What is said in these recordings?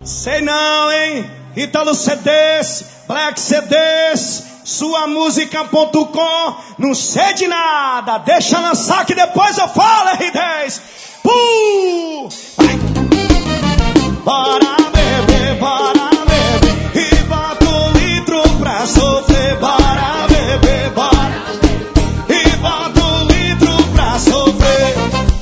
Sei não, hein? Ítalo CDs, Black CDs, suamusica.com. Não sei de nada, deixa lançar que depois eu falo, R10. Vai. Bora beber, e bota um litro pra sofrer. Bora beber, e bota um litro pra sofrer.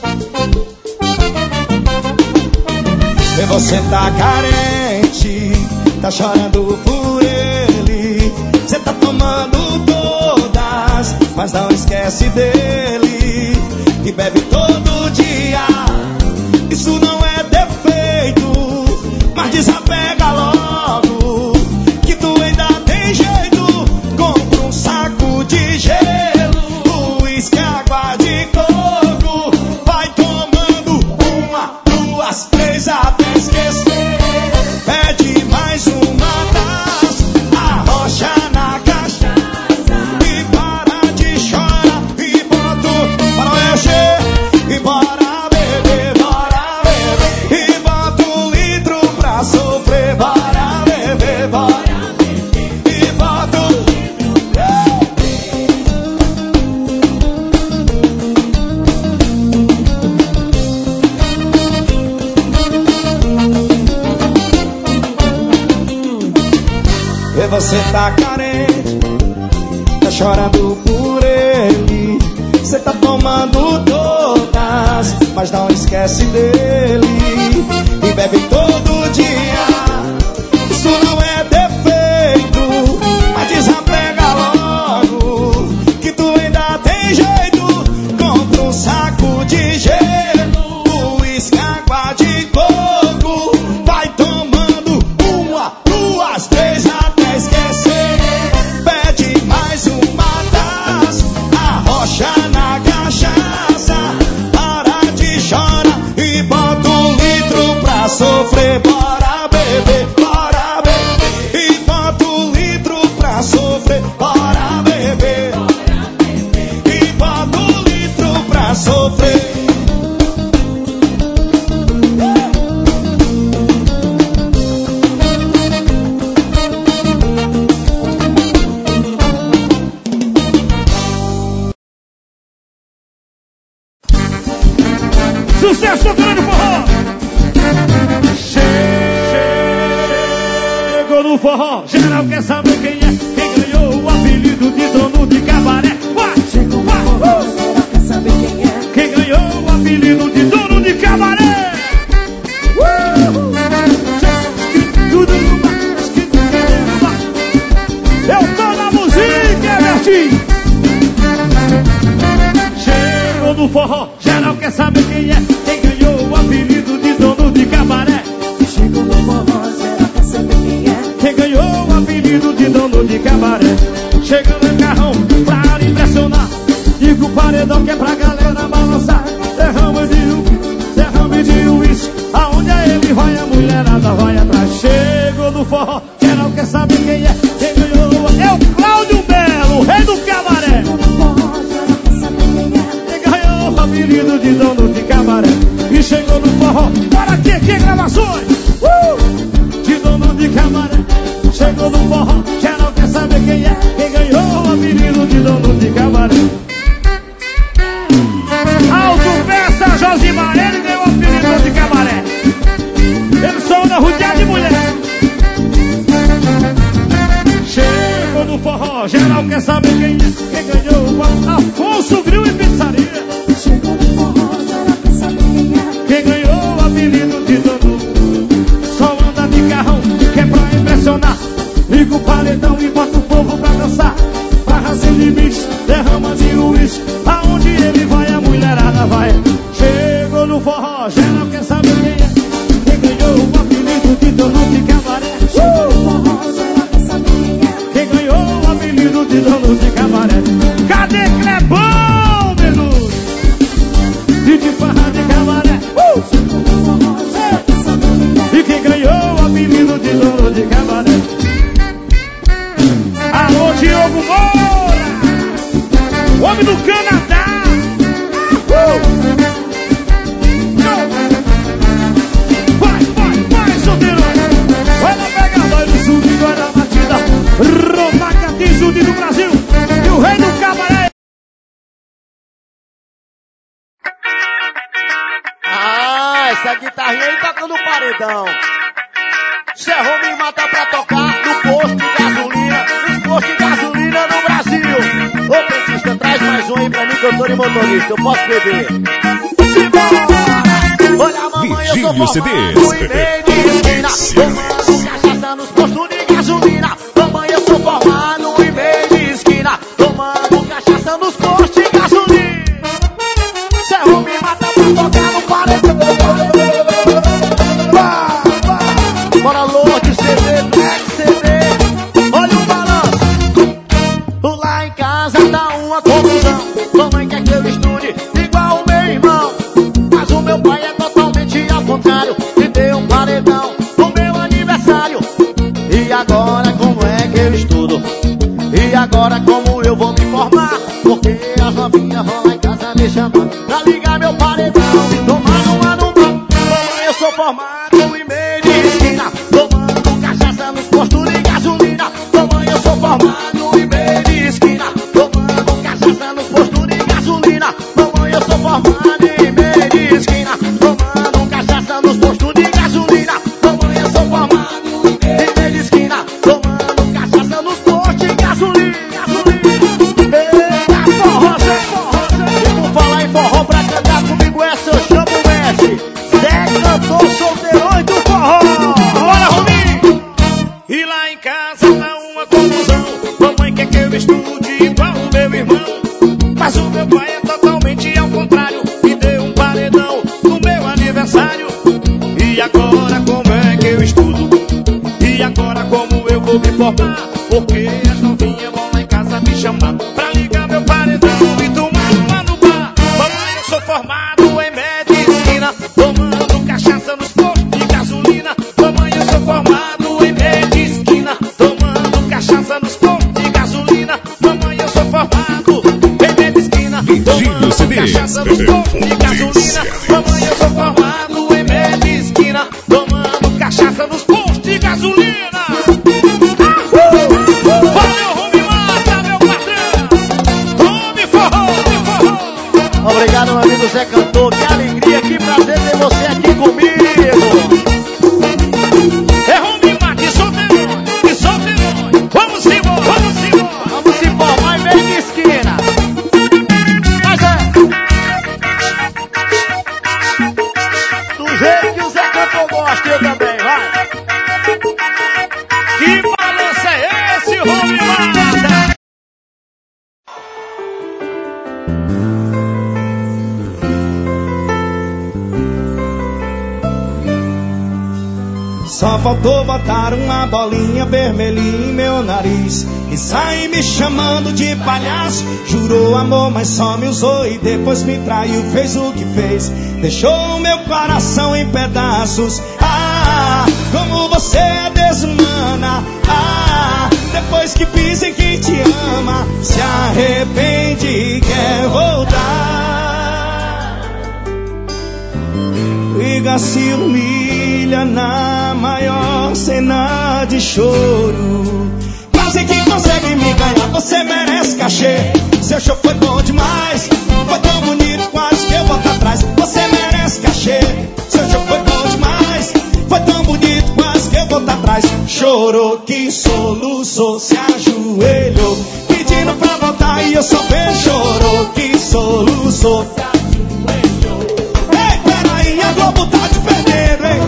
E você tá carente, tá chorando por ele. Cê tá tomando todas, mas não esquece dele. E bebe todo dia, isso não é defeito, mas desapega logo, que tu ainda tem jeito. Compra um saco de gelo, uísque, água de coco. Vai tomando uma, duas, três até esquecer. Pede mais uma taça, arrocha na cachaça e para de chorar e bota para o encher. E bora beber, e bota um litro pra sofrer. Bora beber, e bota um litro pra E você tá carente, tá chorando por ele. Cê tá tomando todas, mas não esquece dele. E bebe todo dia, isso não é defeito, mas desapega logo, que tu ainda tem jeito. Compra um saco de gelo, uísque, água de coco. Vai tomando uma, duas, três até esquecer. Pede mais uma taça, arrocha na cachaça, para de chorar e bota um litro pra sofrer. Bora beber, e bota um litro pra sofrer. Bora beber, e bota um litro pra sofrer. Sucesso do grande forró! Chegou no forró, geral quer saber quem é, quem ganhou o apelido de dono de cabaré. Chegou no forró, geral quer saber quem é, Quem ganhou o apelido de dono de cabaré? Eu tô na música, Bertinho! Chegou no forró, geral quer saber quem é, quem ganhou o apelido de dono de cabaré. chegou no forró, geral quer saber quem é, Quem ganhou o apelido de dono de cabaré. Chegando em carrão pra impressionar, digo o paredão que é pra galera balançar. Derrame de uísque, aonde é ele vai a mulherada vai atrás. Chegou no forró, geral quer saber quem é, quem ganhou. É o Cláudio Belo, o rei do cabaré. chegou no forró, geral quer saber quem é, Quem ganhou o apelido de dono de cabaré. E chegou no forró, bora que gravações de dono de cabaré. Chegou no forró, geral quer saber quem é, quem ganhou o apelido de dono de cabaré. Alto Peça Josimar, ele ganhou o apelido de cabaré. Ele só anda rodeado de mulher. Chegou no forró, geral quer saber quem é, quem ganhou o Afonso Grill e Pizzaria. chegou no forró, geral quer saber quem é, Quem ganhou o apelido de dono, só anda de carrão, que é pra impressionar. Liga o paredão e bota o povo pra dançar. Barra sem limite, derrama de uísque, aonde ele vai a mulherada vai. Chegou no forró, geral quer saber quem é, quem ganhou o apelido de dono de cabaré. chegou no forró, geral quer saber quem é, Quem ganhou o apelido de dono de cabaré. Cadê Clebão, Menudo? E de farra de cabaré. chegou no forró, geral quer saber quem é, E quem ganhou o apelido de dono de cabaré. Alô, Diogo Moura, o homem do Canadá. paredão. Serrou me mata pra tocar no posto de gasolina, nos postos de gasolina no Brasil. Ô petista, traz mais um aí pra mim que eu tô de motorista, eu posso beber. Olha, mamãe, eu sou formado no e-mail de esquina, tomando cachaça nos postos de gasolina. Mamãe, eu sou formado no e-mail de esquina, tomando cachaça nos postos de gasolina. Serrou me mata pra tocar no paredão. Bora Lourdes, CD, Black CD. Olha o balanço. Lá em casa tá uma confusão. Mamãe quer que eu estude igual o meu irmão, mas o meu pai é totalmente ao contrário. Me deu um paredão no meu aniversário. E agora como é que eu estudo? E agora como eu vou me formar? Porque as novinhas vão lá em casa me chamar pra ligar meu paredão e tomar numa no bar. Mamãe, eu sou formado no e-mail de esquina, tomando cachaça nos postos de gasolina. Mamãe, eu sou formado no e-mail de esquina, tomando cachaça nos postos de gasolina. Mamãe, eu sou formado em e-mail de esquina, tomando cachaça nos postos de gasolina. Mamãe, eu sou formado em e-mail de esquina, tomando cachaça nos postos de gasolina. Eita, forró, Zé, forró, Zé. E por falar em forró, pra cantar comigo essa eu chamo o mestre Zé, cantor solteirões do forró. Bora, Rominho! E lá em casa tá uma confusão. Mamãe quer que eu estude igual o meu irmão, mas o meu pai é totalmente ao contrário. Me deu um paredão no meu aniversário. E agora como é que eu estudo? E agora como eu vou me formar? Porque as novinhas vão lá em casa me chamar pra ligar meu paredão e tomar uma no bar. Mamãe, eu sou formado em medicina, tomando cachaça nos postos de gasolina. Mamãe, eu sou formado em medicina, tomando cachaça nos postos de gasolina. Mamãe, eu sou formado em medicina, tomando cachaça nos postos de gasolina. Mamãe, eu sou formado em medicina, tomando cachaça nos postos de gasolina. Valeu, Rumi Mata, meu patrão! Rumi Forró! Obrigado, meu amigo Zé Cantor. Que alegria, que prazer ter você aqui comigo. É Rumi Mata e solteirões, e solteirões. Vamos embora, vamos embora. Vamos embora, mais bem de esquina. Mas é do jeito que o Zé Cantor gosta, eu também, vai. Que balanço é esse, Rumi Mata? Só faltou botar uma bolinha vermelhinha em meu nariz e sair me chamando de palhaço. Jurou amor, mas só me usou e depois me traiu, fez o que fez, deixou o meu coração em pedaços. Ah, como você é desumana. Ah, depois que fiz em quem te ama, se arrepende e quer voltar. Briga, se humilha na maior cena de choro. Quase que consegue me ganhar, você merece cachê. Seu show foi bom demais, foi tão bonito, quase que eu volto atrás. Você merece cachê. Seu show foi bom demais, foi tão bonito, quase que eu volto atrás. Chorou, que soluçou, se ajoelhou, pedindo pra voltar e eu só vejo. Chorou, que soluçou, se ajoelhou. Ei, peraí, a Globo tá te perdendo, hein?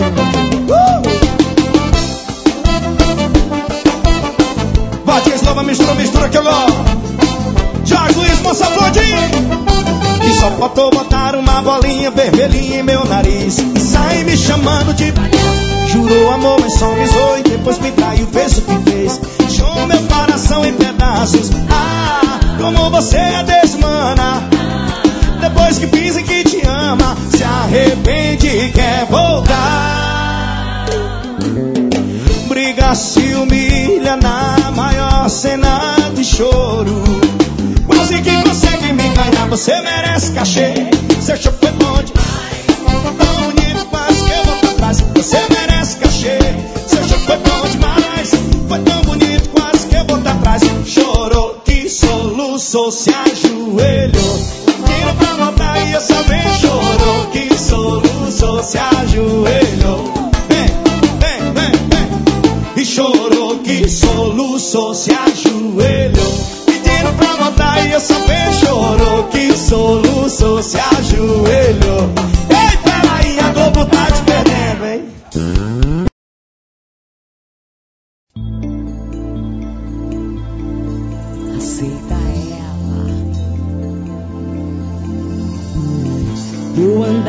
Bate eslova, mistura que eu gosto. Jorge Luiz, moça Flodinho. E só faltou botar uma bolinha vermelhinha em meu nariz e sair me chamando de palhaço. Jurou amor, mas só me zoou e depois me traiu, fez o que fez, deixou meu coração em pedaços. Ah, como você é desumana. Depois que fiz em que te ama, se arrepende e quer voltar. Briga, se humilha na maior cena de choro. Quase que consegue me ganhar, você merece cachê. Seu show foi bom demais, tão bonito, quase que eu volto atrás. Você merece cachê. Seu show foi bom demais, foi tão bonito, quase que eu volto atrás. Chorou, que soluçou, se ajoelhou, tira pra voltar e eu só venho. Chorou, que soluçou, se ajoelhou.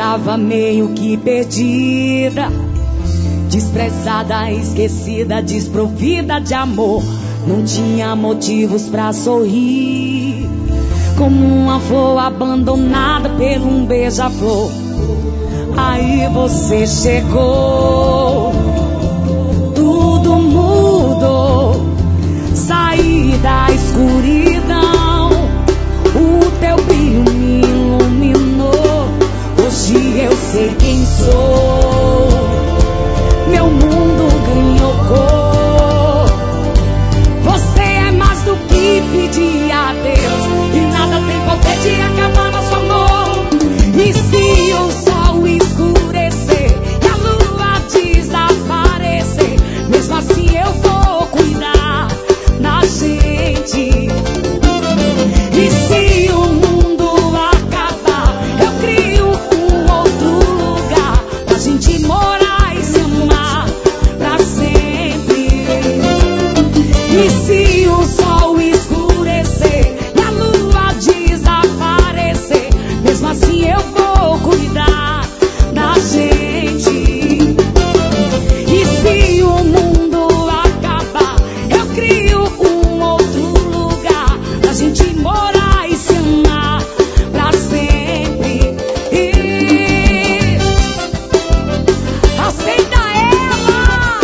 andava meio que perdida, desprezada, esquecida, desprovida de amor. Não tinha motivos pra sorrir, como uma flor abandonada por um beija-flor. Aí você chegou, tudo mudou. Saí da escuridão, o teu brilho me iluminou. Hoje eu sei quem sou, meu mundo ganhou cor. Você é mais do que pedir a Deus, e nada tem poder de acabar nosso amor. E se o sol escurecer e a lua desaparecer, mesmo assim eu vou cuidar da gente. E se o mundo acabar, eu crio um outro lugar pra gente morar e se amar pra sempre. E se o sol escurecer e a lua desaparecer, mesmo assim eu vou cuidar da gente. E se o mundo acabar, eu crio um outro lugar pra gente morar e se amar pra sempre. Aceita ela!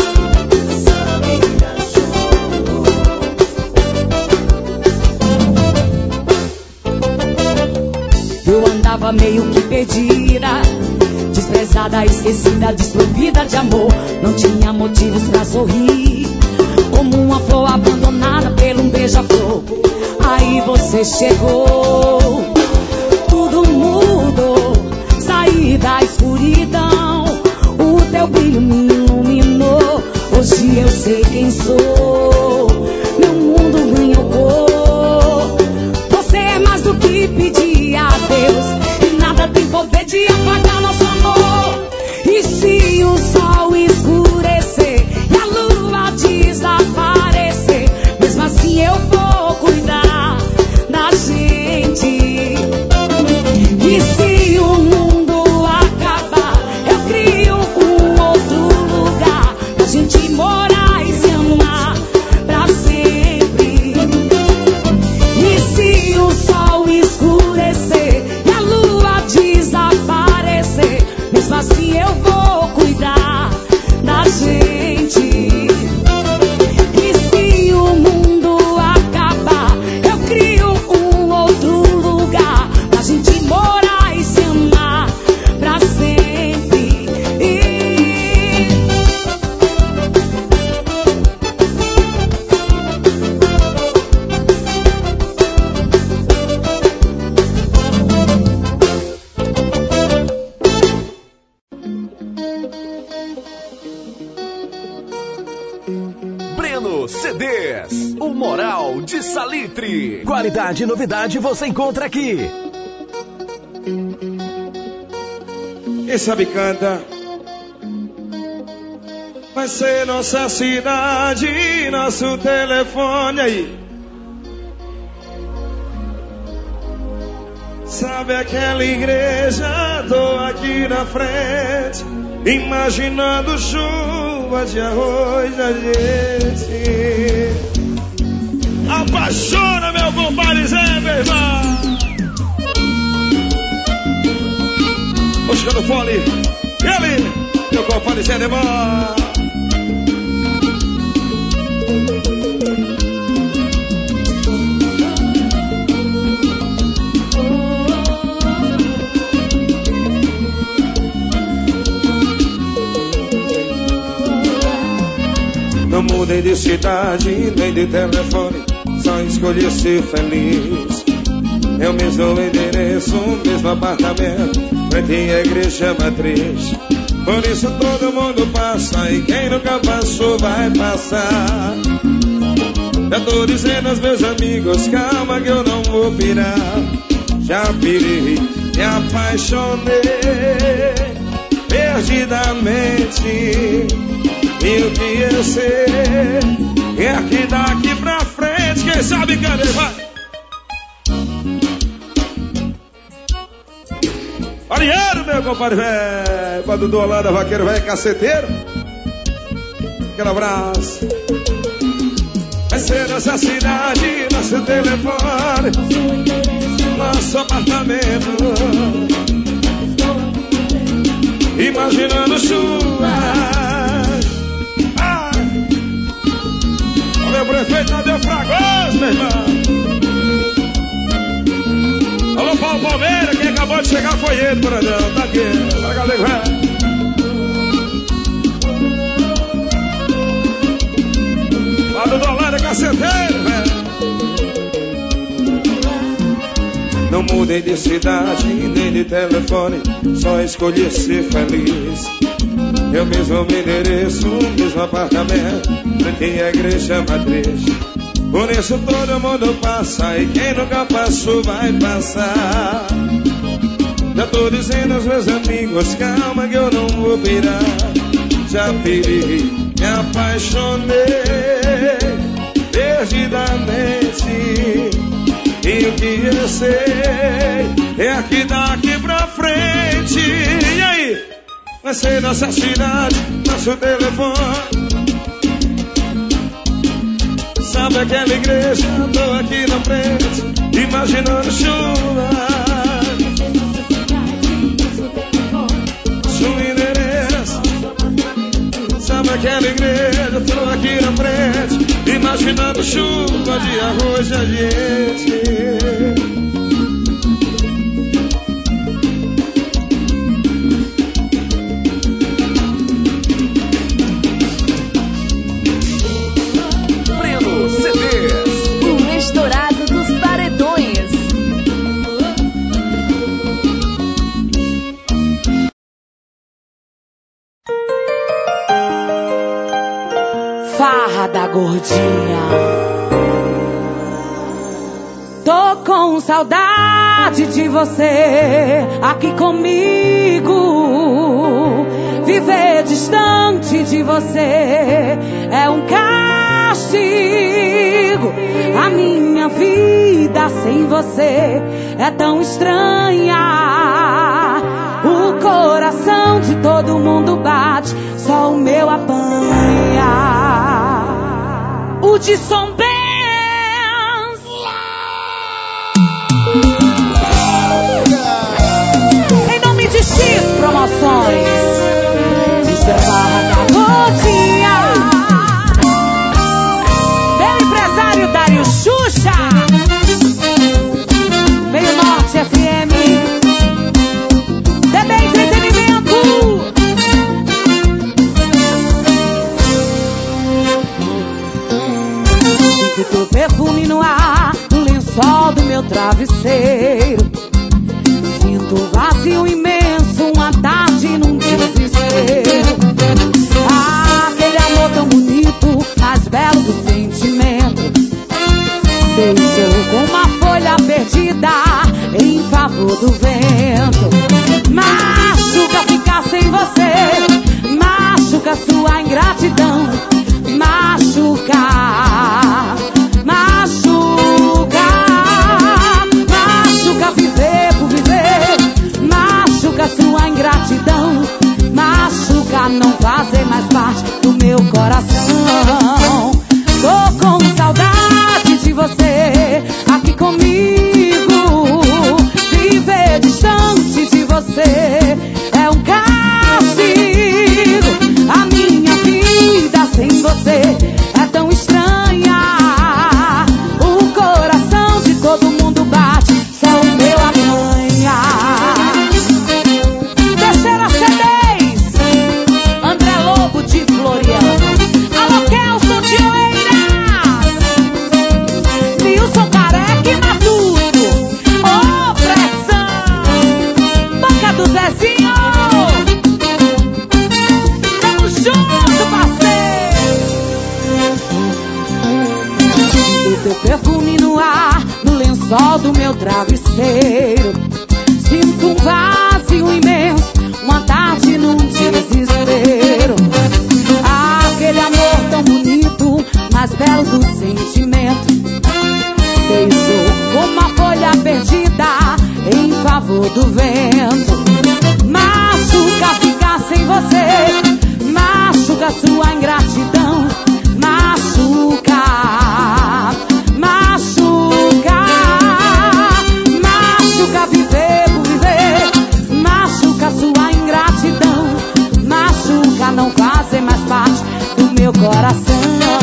Eu andava meio que perdida, desprezada, esquecida, desprovida de amor. Não tinha motivos pra sorrir, como uma flor abandonada por um beija-flor. Aí você chegou, tudo mudou. Saí da escuridão, o teu brilho me iluminou. Hoje eu sei quem sou, meu mundo ganhou cor. Você é mais do que pedir a Deus, e nada tem poder de apagar nosso amor. E se o sol escurecer e a lua desaparecer, mesmo assim eu vou cuidar da gente. E se o mundo acabar, eu crio um outro lugar pra gente morar e se amar pra sempre. E se o sol escurecer e a lua desaparecer, mesmo assim eu vou cuidar da gente. E se o mundo acabar, eu crio um outro lugar pra gente morar e se amar pra sempre. Breno CDs, o Moral de Salitre. Qualidade e novidade você encontra aqui. Quem sabe canta. Vai ser nossa cidade, nosso telefone aí. Sabe aquela igreja? Tô aqui na frente, imaginando chuva de arroz da gente. Apaixona, meu compadre Zé, meu irmão. Buscando fole, ele, meu compadre Zé, meu irmão. Não mudei de cidade, nem de telefone, só escolhi ser feliz. Eu mesmo endereço, mesmo apartamento, frente à igreja matriz. Por isso todo mundo passa, e quem nunca passou vai passar. Já tô dizendo aos meus amigos, calma que eu não vou pirar. Já pirei, me apaixonei perdidamente. E o que eu sei é que daqui pra frente, quem sabe cadê vai? Ariano, meu meu compadre velho, pra Dudu Holanda, vaqueiro velho, caceteiro. Aquele abraço. Vai ser nossa cidade, nosso telefone, nosso apartamento. Imaginando chuva. O meu prefeito Tadeu Fragoso, meu irmão. Alô, Paulo Palmeira, quem acabou de chegar foi ele, Brandão. Tá aqui, tá galera, velho. Lá do Dolândia, caceteiro, velho. Não mudei de cidade, nem de telefone, só escolhi ser feliz. Eu mesmo me endereço, mesmo apartamento, frente à igreja matriz. Por isso todo mundo passa, e quem nunca passou vai passar. Já tô dizendo aos meus amigos, calma que eu não vou virar. Já pirei, me apaixonei perdidamente. E o que eu sei é que daqui pra frente, e aí? Vai ser nossa cidade, nosso telefone. Sabe aquela igreja, tô aqui na frente, imaginando chuva. Sua endereço. Sabe aquela igreja, tô aqui na frente, imaginando chuva de arroz a gente. Breno CDs, O estourado dos paredões. Farra da gordinha. Tô com saudade de você aqui comigo. Viver distante de você é um castigo. A minha vida sem você é tão estranha. O coração de todo mundo bate, só o meu apanha. O de Som Benz. Em nome de X Promoções. Isso é Farra da Gordinha. Meu empresário Dário Xuxa. Meio Norte FM. DB Entretenimento. Sinto teu perfume no ar, no lençol do meu travesseiro. Sinto um vazio imenso, uma tarde num desespero. Aquele amor tão bonito, mais belo do sentimento, beijou com uma folha perdida em favor do vento. Machuca ficar sem você, machuca sua ingratidão. Machuca, machuca, machuca viver por viver. Machuca sua ingratidão. Machuca não fazer mais parte do meu coração. Tô com saudade de você aqui comigo. Viver distante de você é um castigo. A minha vida sem você é tão estranha. O coração de todo mundo bate, só o meu apanha. Terceira C10, André Lobo de Floriano. Alô, Kelson de Oeiras, Nilson Careca e Matuto. Ô, pressão, boca do Zezinho. Tamo junto, parceiro. Sinto teu perfume no ar, no lençol do meu travesseiro. Sinto um vazio imenso, uma tarde num desespero. Aquele amor tão bonito, mais belo do sentimento, beijou com uma folha perdida em favor do vento. você. Machuca sua ingratidão. Machuca, machuca, machuca viver por viver. Machuca sua ingratidão. Machuca não fazer mais parte do meu coração.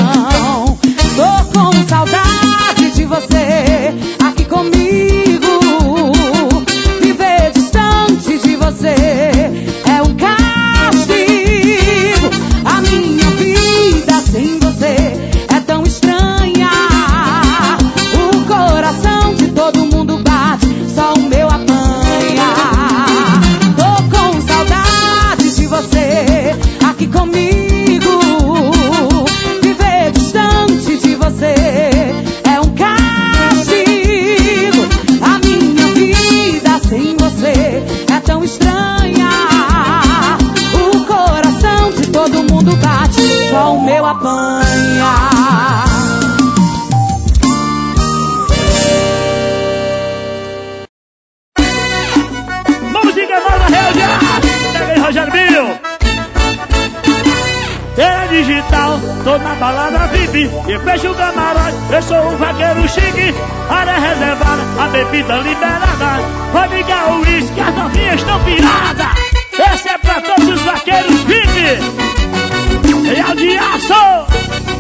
Tô com saudade de você aqui comigo. Viver distante de você é um castigo. A minha vida sem você é tão estranha. O coração de todo mundo bate, só o meu apanha. Tô com saudade de você aqui comigo. Viver distante de você é um castigo. A minha vida sem você é tão estranha. O coração de todo mundo bate, só o meu apanha. Música nova, pega aí, Rogério Bill. É digital, tô na balada VIP e fecho o camarote. Eu sou um vaqueiro chique, área reservada, a bebida liberada. Vou ligar o uísque, as novinhas estão piradas. Esse é pra todos os vaqueiros VIP. Real de aço.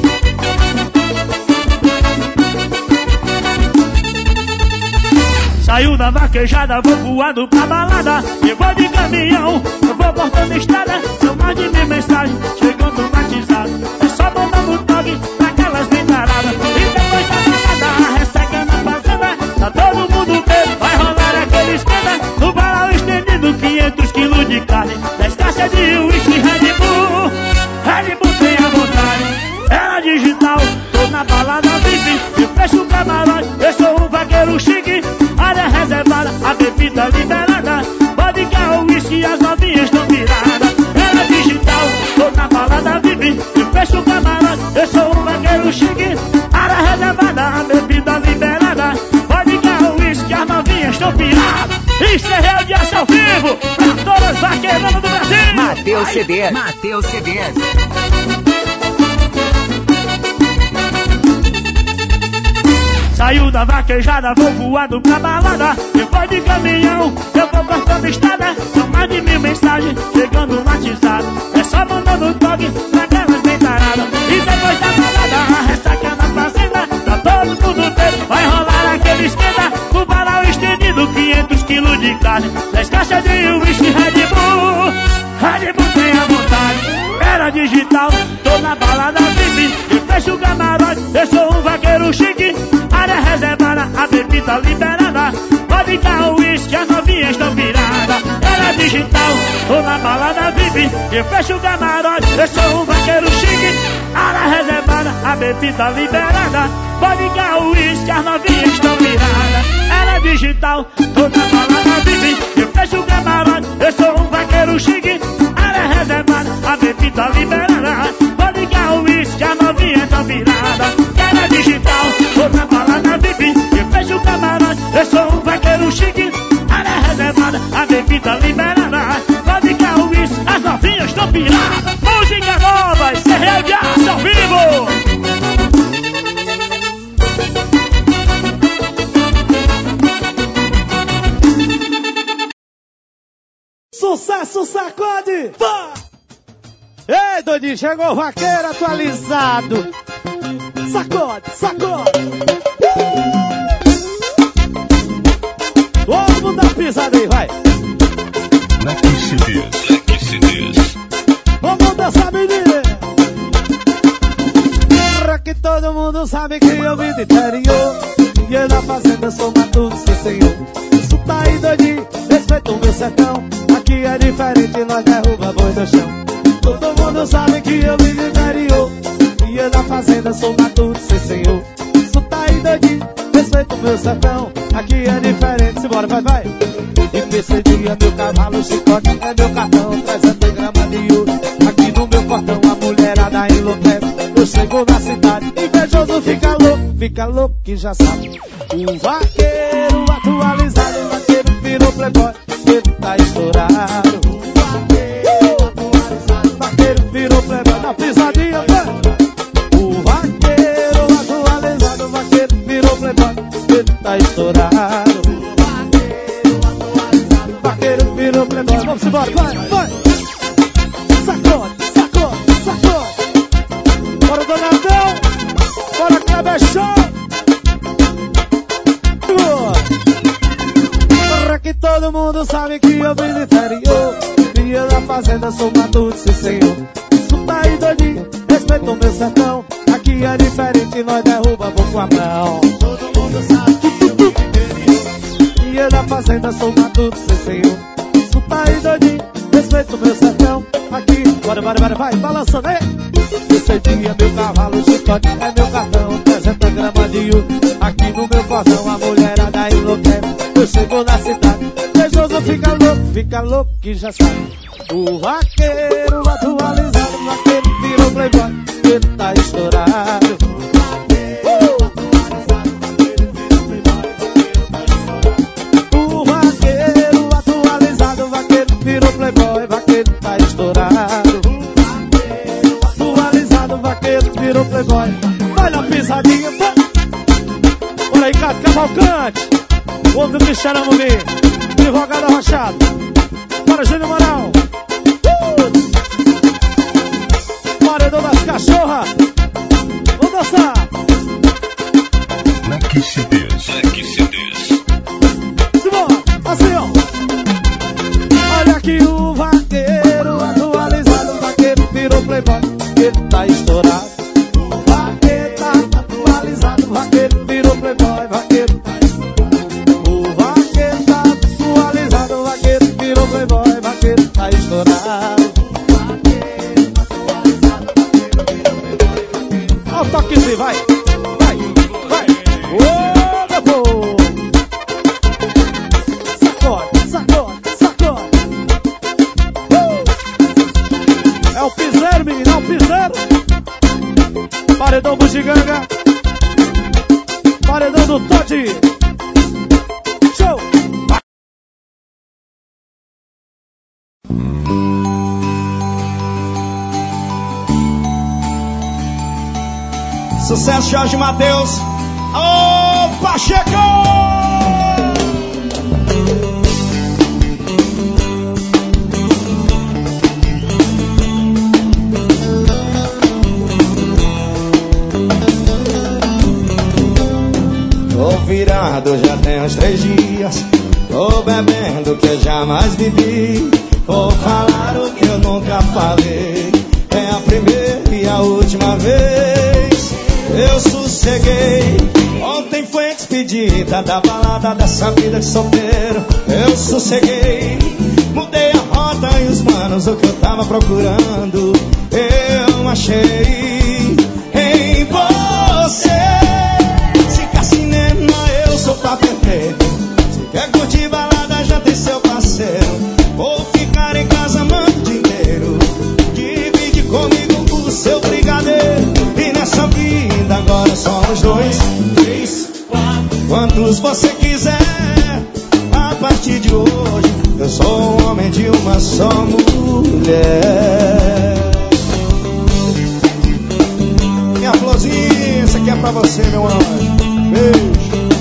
Saiu da vaquejada, vou voando pra balada. Eu vou de caminhão, eu vou cortando estrada. São mais de 1000 mensagens, chegando batizado. É só mandar um toque pra aquelas bem taradas. E depois da balada, a ressaca na fazenda. Tá todo mundo bebo, vai rolar aquele esquenta. No varal estendido, 500 quilos de carne, 10 caixas de uísque, Red Bull. Red Bull tem a vontade. Era digital, tô na balada VIP. Eu fecho o camarote, eu sou um vaqueiro chique. Área reservada, a bebida liberada. Vodka, o uísque, as novinhas estão viradas. Era digital, tô na balada VIP. Eu fecho o camarote, eu sou um vaqueiro chique. Área reservada, a bebida liberada. Vodka, o uísque, as novinhas estão viradas. Isso é Real de Aço ao vivo, pra todas as vaqueiras do Brasil. Mateus CDs. Mateus CDs. Saiu da vaquejada, vou voando pra balada. Eu vou de caminhão, eu vou cortando estrada. São mais de 1000 mensagens, chegando no WhatsApp. É só mandando toque pra aquelas bem taradas. E depois da balada, a ressaca na fazenda. Tá todo mundo bebo, vai rolar aquele esquenta. No varal estendido, 500 quilos de carne, 10 caixas de uísque, Red Bull. Red Bull tem a vontade. Era digital, tô na balada VIP. Eu fecho o camarote, eu sou um vaqueiro chique. Área reservada, a bebida liberada. Pode dar o uísque, as novinhas estão viradas. Era digital, tô na balada VIP. Eu fecho o camarote, eu sou um vaqueiro chique. Área reservada, a bebida liberada. Pode dar o uísque, as novinhas estão viradas. Era digital, tô na balada VIP. Eu fecho o camarote, eu sou um vaqueiro chique. Área reservada, a bebida liberada. Pode dar o uísque, as novinhas estão viradas. Era digital, tô na balada VIP. Eu fecho o camarote, eu sou um vaqueiro chique. Área reservada, a bebida liberada. Vodka, o uísque, as novinhas estão piradas. Música nova, isso é Real de Aço ao vivo. Sucesso, sacode! Vá! Ei, doidinho, chegou o vaqueiro atualizado. Sacode, sacode! Todo mundo dá uma pisada aí, vai! Black CDs. Vamos dançar, menina! Que todo mundo sabe que eu vim do interior. E eu na fazenda sou matuto, sim senhor. Isso tá aí, doidinho, respeita o meu sertão. Aqui é diferente, nós derruba boi do chão. Todo mundo sabe que eu vim do interior. E eu na fazenda sou matuto, sim senhor. Isso tá aí, doidinho, respeita o meu sertão. Aqui é diferente, simbora, vai, vai. E nesse dia meu cavalo chicote é meu cartão, 300 gramas de ouro. Aqui no meu portão a mulherada enlouquece. Eu chego na cidade, invejoso fica louco que já sabe. O vaqueiro atualizado, o vaqueiro virou playboy, ele tá estourado. O vaqueiro atualizado, a pisadinha, vai. O vaqueiro atualizado, o vaqueiro virou playboy, ele tá estourado. O vaqueiro virou playboy, vamos embora, vai, vai. Sacode, sacode, sacode. Bora, Donadão. Bora, Kleber Show. Para que todo mundo sabe que eu vim do interior. Filha da fazenda, sou maduro, sim senhor. Escuta aí, doidinho, respeita o meu sertão. Aqui é diferente, nós derruba com a mão. Todo mundo sabe que eu vim do interior. Filha da fazenda, sou maduro, sim senhor. Escuta aí, doidinho, respeita o meu sertão. Aqui, bora, bora, bora, vai, balançando aí. Esse dia meu cavalo, chicote é meu cartão. 300 gramas de uva, aqui no meu cordão. A mulherada enlouquece, eu chego na cidade. Beijoso fica louco que já sabe. O vaqueiro atualizado, o vaqueiro virou playboy, ele tá estourado. O vaqueiro atualizado, o vaqueiro virou playboy, vaqueiro tá estourado. Atualizado, o vaqueiro virou playboy. Vai na pisadinha, vai. Bora aí, Cavalcante. Outro Cristiano Mugui, advogado arrochado. Bora, Júnior Moral. Paredão das cachorras. Vamos dançar. Black CDs. Simbora, assim ó. Olha aqui o vaqueiro atualizado, o vaqueiro virou playboy, ele tá estourado. O vaqueiro tá atualizado, o vaqueiro virou playboy, vaqueiro tá estourado. O vaqueiro tá atualizado, o vaqueiro virou playboy, vaqueiro tá estourado. Olha o toquezinho, vai, vai, vai. Ô, meu povo. Sacode, sacode, sacode. É o piseiro, menino, é o piseiro. Paredão Bugiganga. Paredão do Todd. Show. Sucesso, Jorge Mateus. Ô, Pacheco! Tô virado, já tem uns 3 dias. Tô bebendo que eu jamais bebi. Vou falar o que eu nunca falei. É a primeira e a última vez. Eu sosseguei. Ontem foi a despedida da balada dessa vida de solteiro. Eu sosseguei. Mudei a rota e os manos, o que eu tava procurando eu achei em você. Se quer cinema, eu sou pra perfeito. Se quer curtir balada, já tem seu parceiro. Vou ficar em casa, mano, o dia inteiro. Divide comigo o seu brigadeiro. E nessa vida agora somos 2, 3, 4. Quantos você quiser. A partir de hoje eu sou um homem de uma só mulher. Minha florzinha, isso aqui é pra você, meu anjo. Beijo.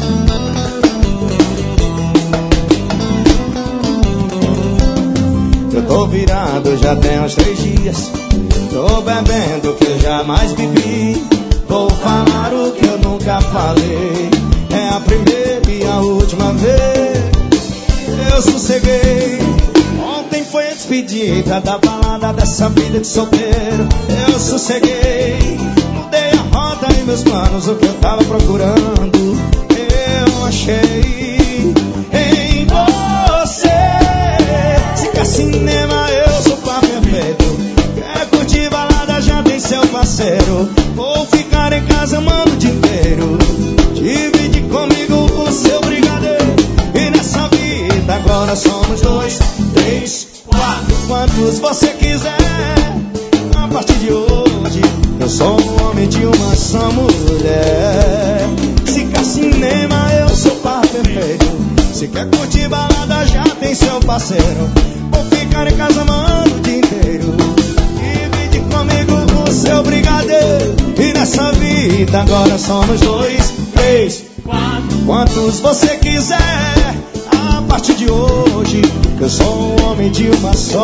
Eu tô virado, já tem uns 3 dias. Tô bebendo que eu jamais bebi. Vou falar o que eu nunca falei. É a primeira e a última vez. Eu sosseguei. Ontem foi a despedida da balada dessa vida de solteiro. Eu sosseguei. Mudei a rota e meus planos, o que eu tava procurando eu achei em você. Se quer cinema, eu sou pra perfeito. Quer curtir balada, já tem seu parceiro. Vou ficar em casa, mano, o dia inteiro. Divide comigo o seu brigadeiro. E nessa vida agora somos 2, 3, 4. Quantos você quiser. A partir de hoje eu sou um homem de uma só mulher. Se quer cinema, eu sou par perfeito. Se quer curtir balada, já tem seu parceiro. Vou ficar em casa, mano, o dia inteiro. Divide comigo o seu brigadeiro. E nessa vida agora somos 2, 3, 4. Quantos você quiser. A partir de hoje eu sou um homem de uma só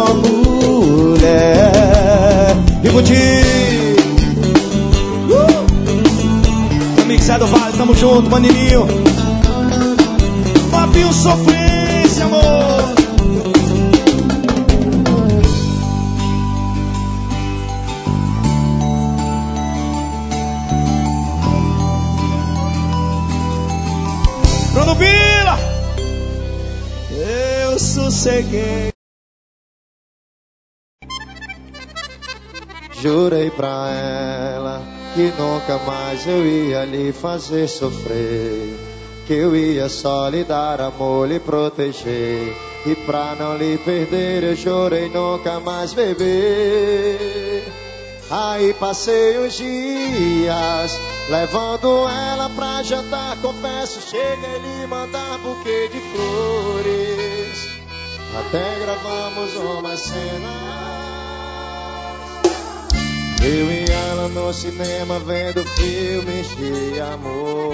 mulher. E vou Amigo Zé do Vale, tamo junto, maninho. Fabinho Sofrência, amor. Bruno Bila, eu sosseguei. Jurei pra ela que nunca mais eu ia lhe fazer sofrer, que eu ia só lhe dar amor, lhe proteger. E pra não lhe perder eu jurei nunca mais beber. Aí passei uns dias levando ela pra jantar. Confesso, cheguei lhe mandar buquê de flores. Até gravamos uma cena, eu e ela no cinema vendo filmes de amor.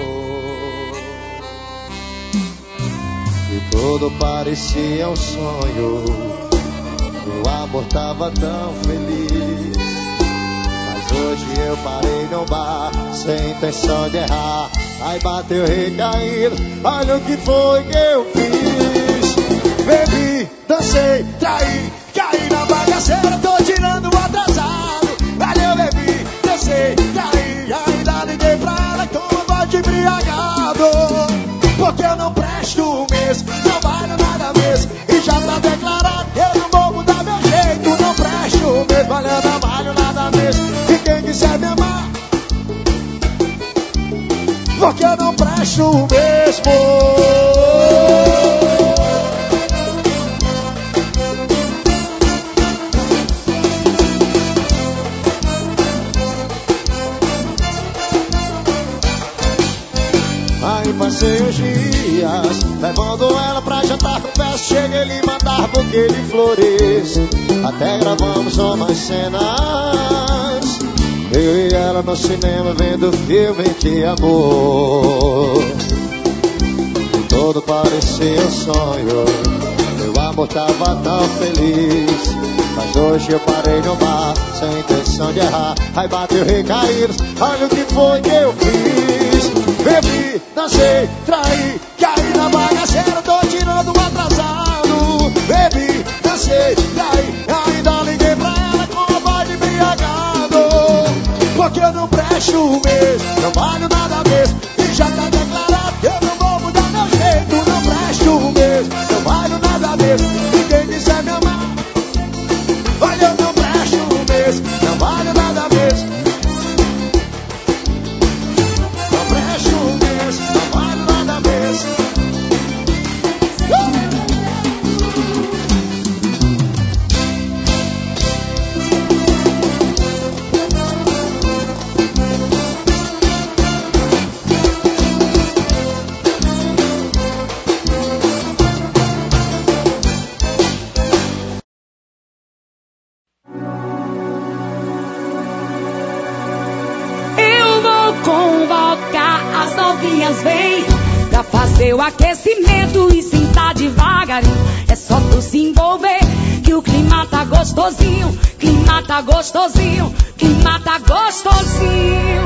E tudo parecia um sonho, o amor tava tão feliz. Mas hoje eu parei no bar, sem intenção de errar. Aí bateu recaído, olha o que foi que eu fiz. Bebi, dancei, traí, caí na bagaceira, tô tirando o atrasado. Valeu, bebi, dancei, traí, ainda liguei pra ela com uma voz de embriagado. Porque eu não presto mesmo, não valho nada mesmo. E já tá declarado, eu não vou mudar meu jeito. Não presto mesmo, olha, não valho nada mesmo. E quem quiser me amar, porque eu não presto mesmo. Aí passei os dias levando ela pra jantar. Confesso, cheguei lhe mandar buquê de flores. Até gravamos umas cenas, eu e ela no cinema vendo filme de amor. Tudo parecia um sonho, meu amor tava tão feliz. Mas hoje eu parei no bar, sem intenção de errar. Aí bateu recaídos, olha o que foi que eu fiz. Bebi, dancei, traí, caí na bagaceira, tô tirando um atrasado. Bebi, dancei, traí, ainda liguei pra ela com a voz de embriagado. Porque eu não presto mesmo, não valho nada mesmo. E já tá declarado que eu não vou mudar meu jeito. Não presto mesmo, não valho nada mesmo. E quem quiser me amar, olha, eu não presto mesmo, não valho nada mesmo. Não presto mesmo, não valho nada mesmo. Vem pra fazer o aquecimento e sentar devagarinho. É só tu se envolver que o clima tá gostosinho. Clima tá gostosinho, clima tá gostosinho.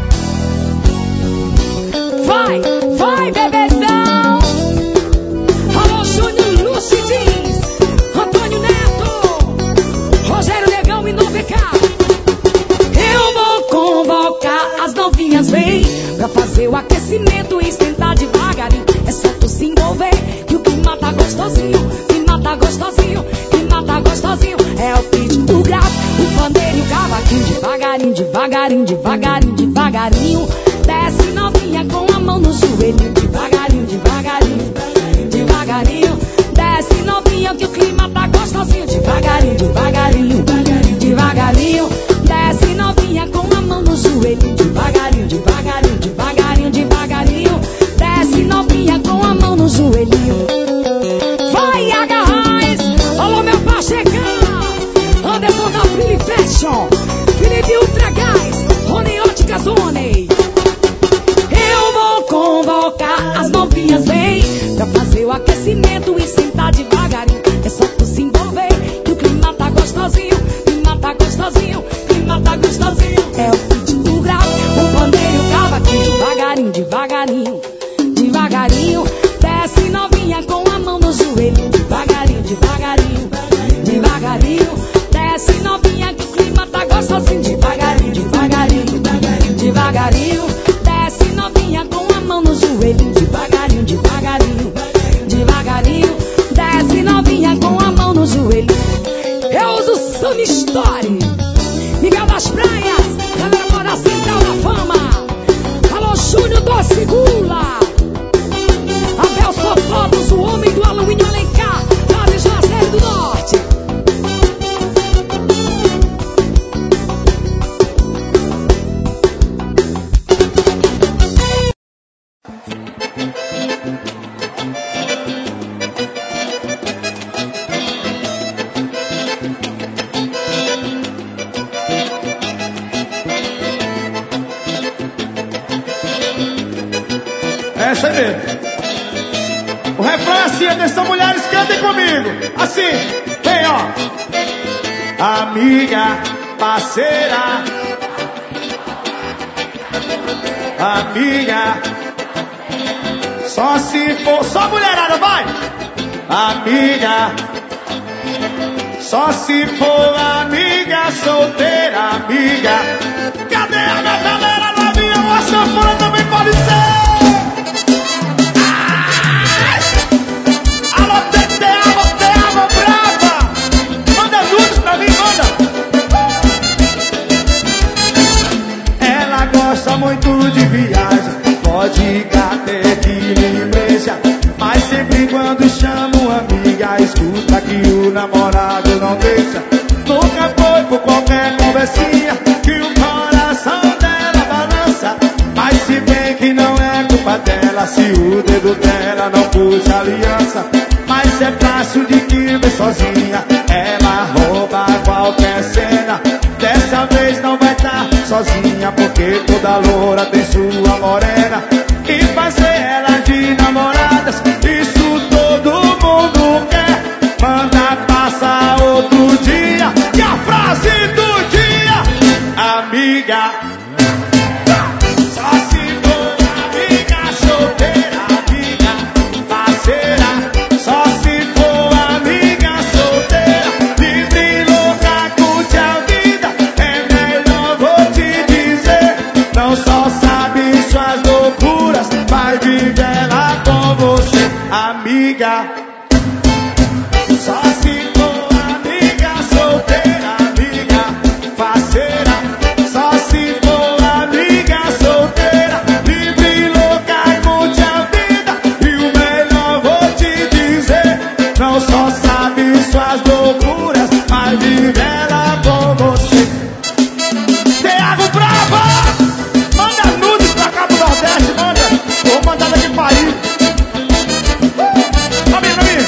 Vai, vai, bebezão. Alô, Júnior Lucidins, Antônio Neto, Rogério Negão e Novecar. Eu vou convocar as novinhas, vem pra fazer o aquecimento e sentar devagarinho. É só tu se envolver que o clima tá gostosinho. Clima tá gostosinho, clima tá gostosinho. É o ritmo do grave, o pandeiro e o cavaquinho. Devagarinho, devagarinho, devagarinho, devagarinho. Desce novinha com a mão no joelho. Devagarinho, devagarinho, devagarinho. Desce novinha que o clima tá gostosinho. Devagarinho, devagarinho, devagarinho. Desce novinha com a mão no joelho. Devagarinho, devagarinho, devagarinho, devagarinho. Desce novinha com a mão no joelhinho. Vai, agarrais. Alô, meu Pachecão. Anderson da Fili Fashion. Felipe Ultra É isso aí mesmo. O refrão é assim, atenção mulheres, cantem comigo. Assim, vem ó. Amiga, parceira. Amiga, só se for, só mulherada, vai! Amiga, só se for amiga solteira, amiga. Cadê a minha galera novinha? Uma sanfona também pode ser! Alô, TTA, brava! Manda nudes pra mim, manda! Ela gosta muito de viagem, pode até que lembreja, mas sempre quando chamo amiga, escuta que o namorado não deixa. Nunca foi por qualquer conversinha que o coração dela balança, mas se bem que não é culpa dela, se o dedo dela não puxa aliança. Mas é fácil de que vê sozinha, ela rouba qualquer cena. Dessa vez não vai estar sozinha, porque toda loura tem sua morena. E fazer ela de namoradas, isso todo mundo quer. Manda passar outro dia. E a frase do dia: amiga, só se for amiga solteira, amiga, parceira. Só se for amiga solteira, livre, louca, curte a vida. É melhor vou te dizer, não só sabe suas loucuras, vai viver ela com você, amiga. Só se for amiga solteira, amiga, parceira. Só se for amiga solteira, livre, louca, curte a vida. E o melhor vou te dizer, não só sabe suas loucuras, mas vive ela com você. Thiago Brava! Manda nudes pra cá pro Nordeste, manda. Vou mandar daqui pra aí. Pra mim.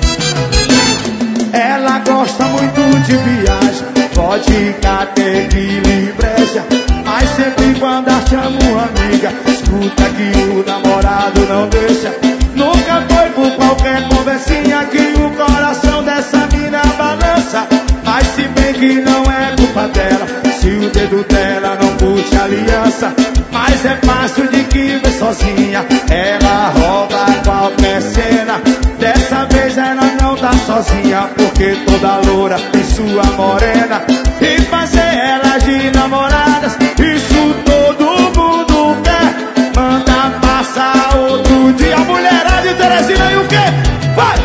Ela gosta muito de viagem, pode até que lhe brecha, mas sempre quando a chamo amiga, escuta que o namorado não deixa. Nunca foi por qualquer conversinha que o coração dessa mina balança, mas se bem que não é culpa dela, se o dedo dela não puxa aliança. Mas é fácil de que vê sozinha, ela rouba qualquer cena. Dessa vez ela não tá sozinha, porque toda loura tem sua morena. E fazer ela de namoradas, isso todo mundo quer. Manda passar outro dia. Mulherada de Teresina e o quê? Vai!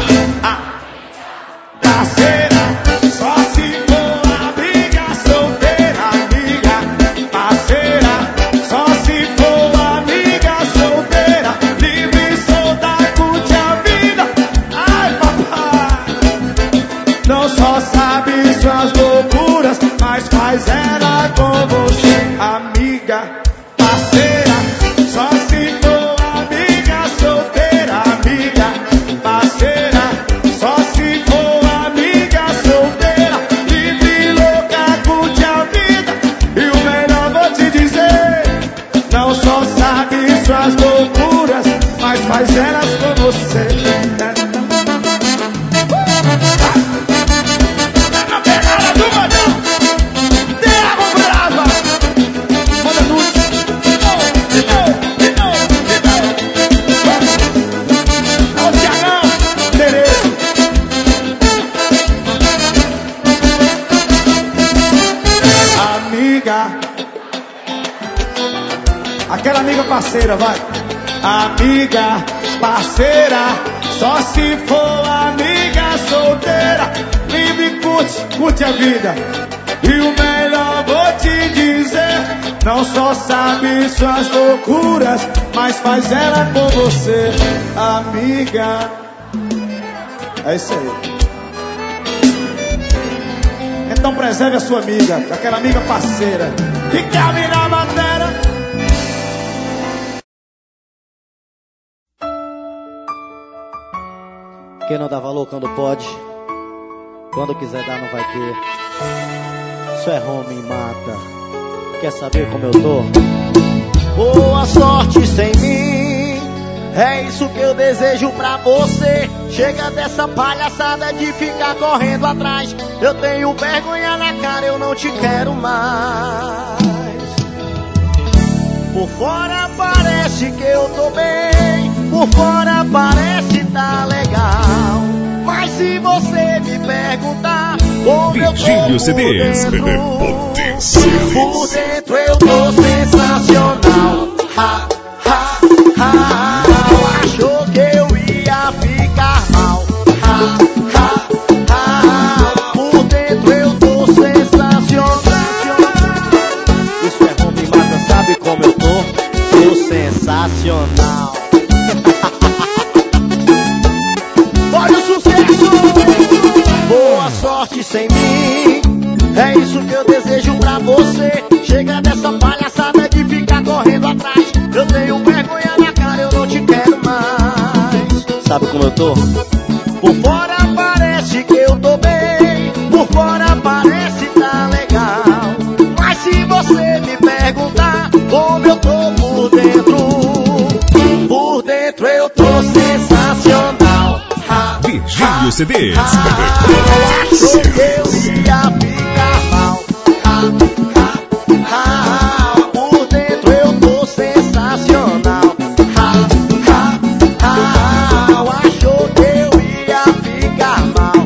Parceira, só se for amiga solteira, amiga, parceira. Só se for amiga solteira, livre, solta, curte a vida. Ai, papai, não só sabe suas loucuras, mas faz ela com você, amiga, parceira. Só se for amiga solteira, amiga, parceira. Só se for amiga solteira, livre, louca, curte a vida. E o melhor vou te dizer, não só sabe suas loucuras, mas faz elas com você. Na pegada do modão, Thiago Brava. Manda nudes. De novo. Ô Thiagão, Tereza. Amiga, aquela amiga parceira, vai. Amiga, parceira, só se for amiga solteira, livre, curte a vida. E o melhor vou te dizer, não só sabe suas loucuras, mas faz ela com você, amiga. É isso aí. Então preserve a sua amiga, aquela amiga parceira. E que a mina matéria. Quem não dá valor quando pode, quando quiser dar não vai ter. Isso é home e mata. Quer saber como eu tô? Boa sorte sem mim, É isso que eu desejo pra você. Chega dessa palhaçada de ficar correndo atrás. Eu tenho vergonha na cara, eu não te quero mais. Por fora parece que eu tô bem, por fora parece tá legal. Mas se você me perguntar como eu tô Virgílio CDs, por dentro eu tô sensacional. Ha, ha, ha. Achou que eu ia ficar mal. Ha, ha, ha. Por dentro eu tô sensacional. Isso é home mata, sabe como eu tô? Tô sensacional. Olha o sucesso! Boa sorte sem mim. É isso que eu desejo pra você. Chega dessa palhaçada de ficar correndo atrás. Eu tenho vergonha na cara, eu não te quero mais. Sabe como eu tô? Por fora parece que eu tô bem, por fora parece tá legal. Mas se você me perguntar como eu tô por dentro eu tô sensacional. Virgílio CDs. Achou que eu ia ficar mal. Por dentro eu tô sensacional. Achou que eu ia ficar mal.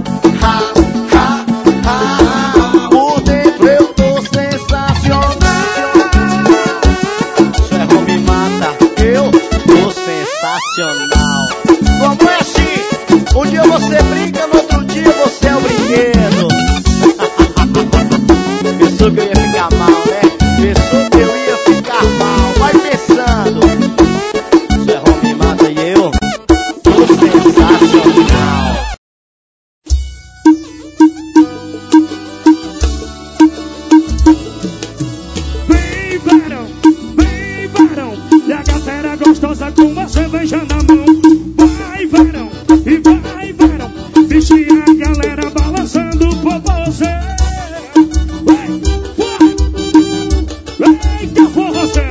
Por dentro eu tô sensacional. Isso é home mata, eu tô sensacional. Como é assim? Um dia você brinca, no outro dia você é o brinquedo. Pensou que eu ia ficar mal, né? Pensou que eu ia ficar mal. Vai pensando. Isso é home mata e eu tô sensacional. Vem verão, e a galera gostosa com você beijando a mão. Vai verão, e vai verão, deixa a galera balançando por você. Vai, que for você.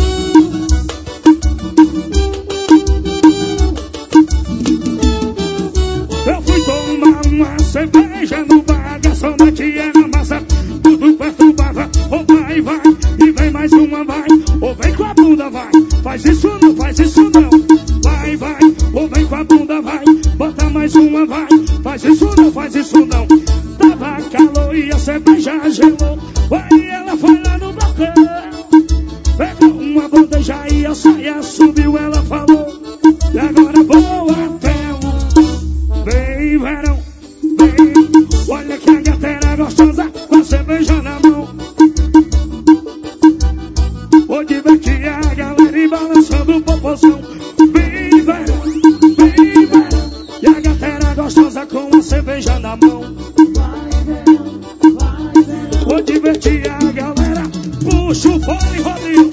Eu fui tomar uma cerveja no bar, garçonete era massa, tudo perturbava. Oh, vai, e vem mais uma, vai, ou vem com a bunda, vai. Faz isso não, vai, ou vem com a bunda, vai. Bota mais uma, vai, faz isso não. Tava calor e a cerveja gelou. Vai, ela foi lá no balcão, pegou uma bandeja e a saia subiu, ela falou. E agora vou até o bem verão, bem. Olha que a gatera gostosa com a cerveja na mão. Vou divertir a galera e balançando o popozão. Bem verão, e a gatera gostosa com a cerveja na mão. Vou divertir a galera, puxa o fone, Rodrigo.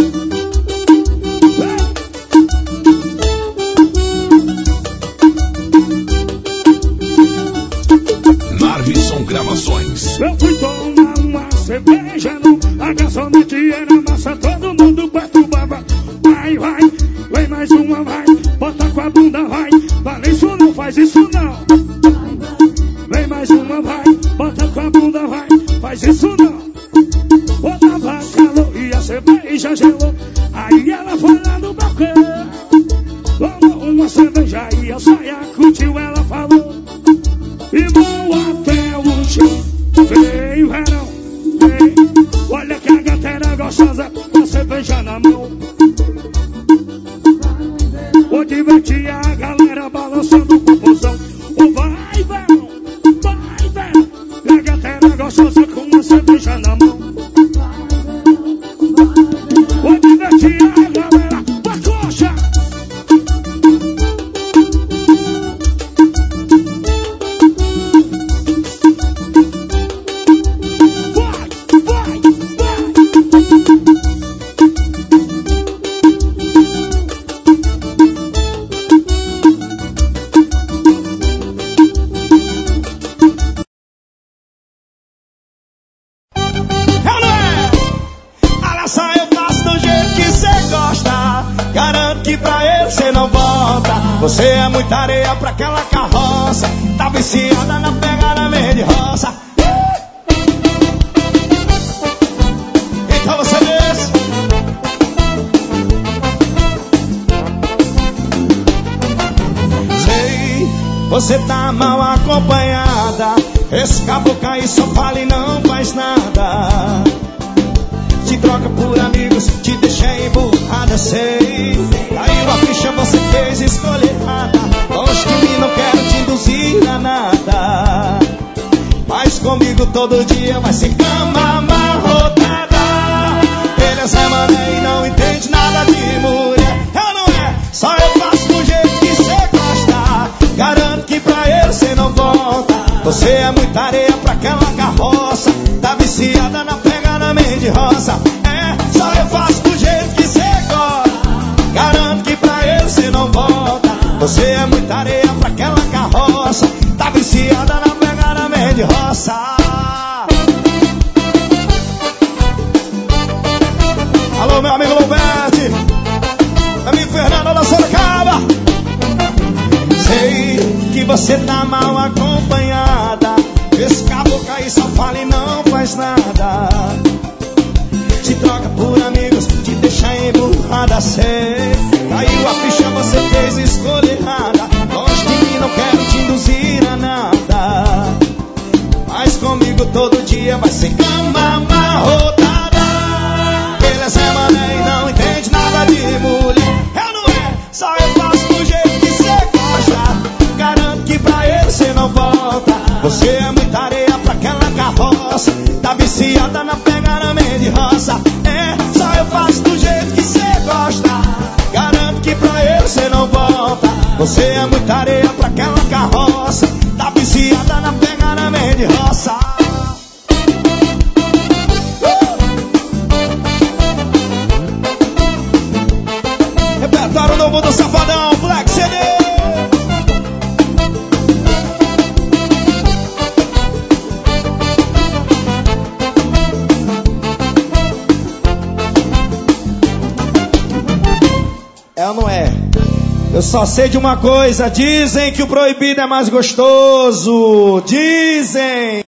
Marvisson Gravações. Eu fui tomar uma cerveja no a garçonete era massa, todo mundo perturbava. Vai, vem mais uma, vai, bota com a bunda, vai. Vale isso não, faz isso não. Vem mais uma, vai, bota com a bunda, vai. Faz isso não. Botava calor e a cerveja gelou. Aí ela foi lá no balcão, tomou uma cerveja e a saia curtiu, ela falou. E vou até o chão. Vem verão, vem. Olha que a gatera gostosa com a cerveja na mão. Vou divertir a galera balançando o popozão. Oh, vai verão, e a gatera gostosa com a cerveja na mão. Vou divertir a galera da coxa. Você é muita areia pra aquela carroça. Tá viciada na pegada meio de roça. Então você desce. Sei, você tá mal acompanhada. Esse caboclo aí só fala e não faz nada. Te troca por amigos, te deixa emburrada, sei. Caiu a ficha, você fez escolha errada. Longe de mim, não quero te induzir a nada. Mas comigo todo dia vai ser cama amarrotada. Ele é Zé Mané e não entende nada de mulher. Eu não é, só eu faço do jeito que cê gosta. Garanto que pra ele cê não volta. Você é muita areia pra aquela carroça. Tá viciada na pegada meio de roça. É, só eu faço do jeito que cê gosta. Garanto que pra ele cê não volta. Você é muita areia pra aquela carroça. Tá viciada na pegada meio de roça. Alô, meu amigo Loubete, meu amigo Fernando da Sorocaba. Sei que você tá mal acompanhada. Esse caboclo aí só fala e não faz nada. Te troca por amigos, te deixa emburrada, sei. Caiu a ficha, você fez escolha errada. Longe de mim, não quero te induzir a nada. Mas comigo todo dia vai ser cama amarrotada. Ele é Zé Mané e não entende nada de mulher. Eu não é, só eu faço do jeito que cê gosta. Garanto que pra ele cê não volta. Você é muita areia pra aquela carroça. Tá viciada na pegada meio de roça. É, só eu faço do jeito que cê gosta. Garanto que pra ele cê não volta. Você é muita areia pra aquela carroça. Tá viciada na pegada meio de roça. Repertório novo do Safadão, Black CD. É ou não é? Eu só sei de uma coisa. Dizem que o proibido é mais gostoso. Dizem.